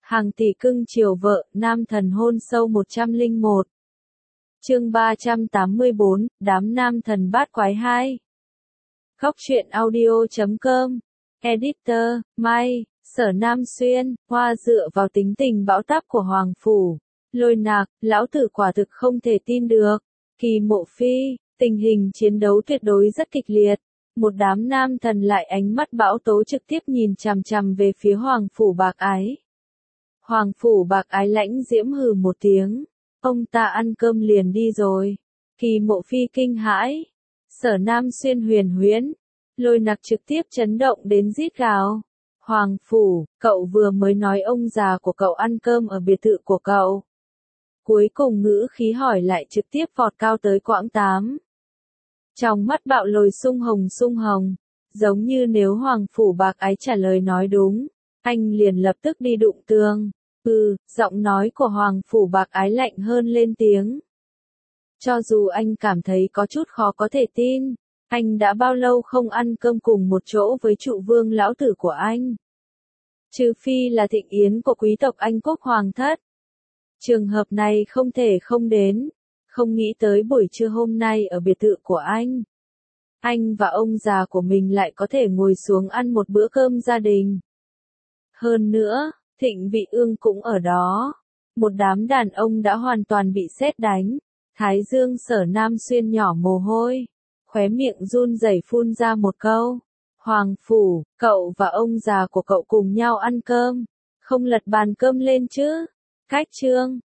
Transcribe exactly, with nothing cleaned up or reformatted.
Hàng tỷ cưng chiều vợ, nam thần hôn sâu một trăm lẻ một. Chương ba trăm tám mươi bốn, đám nam thần bát quái hai. Góc truyện audio chấm com. Editor, May, Sở Nam Xuyên, Hoa dựa vào tính tình bão táp của Hoàng Phủ. Lôi Nạc, lão tử quả thực không thể tin được. Kỳ Mộ Phi, tình hình chiến đấu tuyệt đối rất kịch liệt. Một đám nam thần lại ánh mắt bão tố trực tiếp nhìn chằm chằm về phía Hoàng Phủ Bạc Ái. Hoàng Phủ Bạc Ái lãnh diễm hừ một tiếng. Ông ta ăn cơm liền đi rồi. Kỳ Mộ Phi kinh hãi. Sở Nam Xuyên huyền huyễn. Lôi Nặc trực tiếp chấn động đến rít gào. Hoàng Phủ, cậu vừa mới nói ông già của cậu ăn cơm ở biệt thự của cậu. Cuối cùng ngữ khí hỏi lại trực tiếp vọt cao tới quãng tám. Trong mắt bạo lồi sung hồng sung hồng. Giống như nếu Hoàng Phủ Bạc Ái trả lời nói đúng. Anh liền lập tức đi đụng tường. Ừ, giọng nói của Hoàng Phủ Bạc Ái lạnh hơn lên tiếng. Cho dù anh cảm thấy có chút khó có thể tin, anh đã bao lâu không ăn cơm cùng một chỗ với trụ vương lão tử của anh? Trừ phi là thịnh yến của quý tộc Anh Quốc Hoàng thất. Trường hợp này không thể không đến, không nghĩ tới buổi trưa hôm nay ở biệt thự của anh. Anh và ông già của mình lại có thể ngồi xuống ăn một bữa cơm gia đình. Hơn nữa, Thịnh Vị Ương cũng ở đó. Một đám đàn ông đã hoàn toàn bị sét đánh. Thái Dương Sở Nam Xuyên nhỏ mồ hôi. Khóe miệng run rẩy phun ra một câu. Hoàng Phủ, cậu và ông già của cậu cùng nhau ăn cơm. Không lật bàn cơm lên chứ. Cách chương.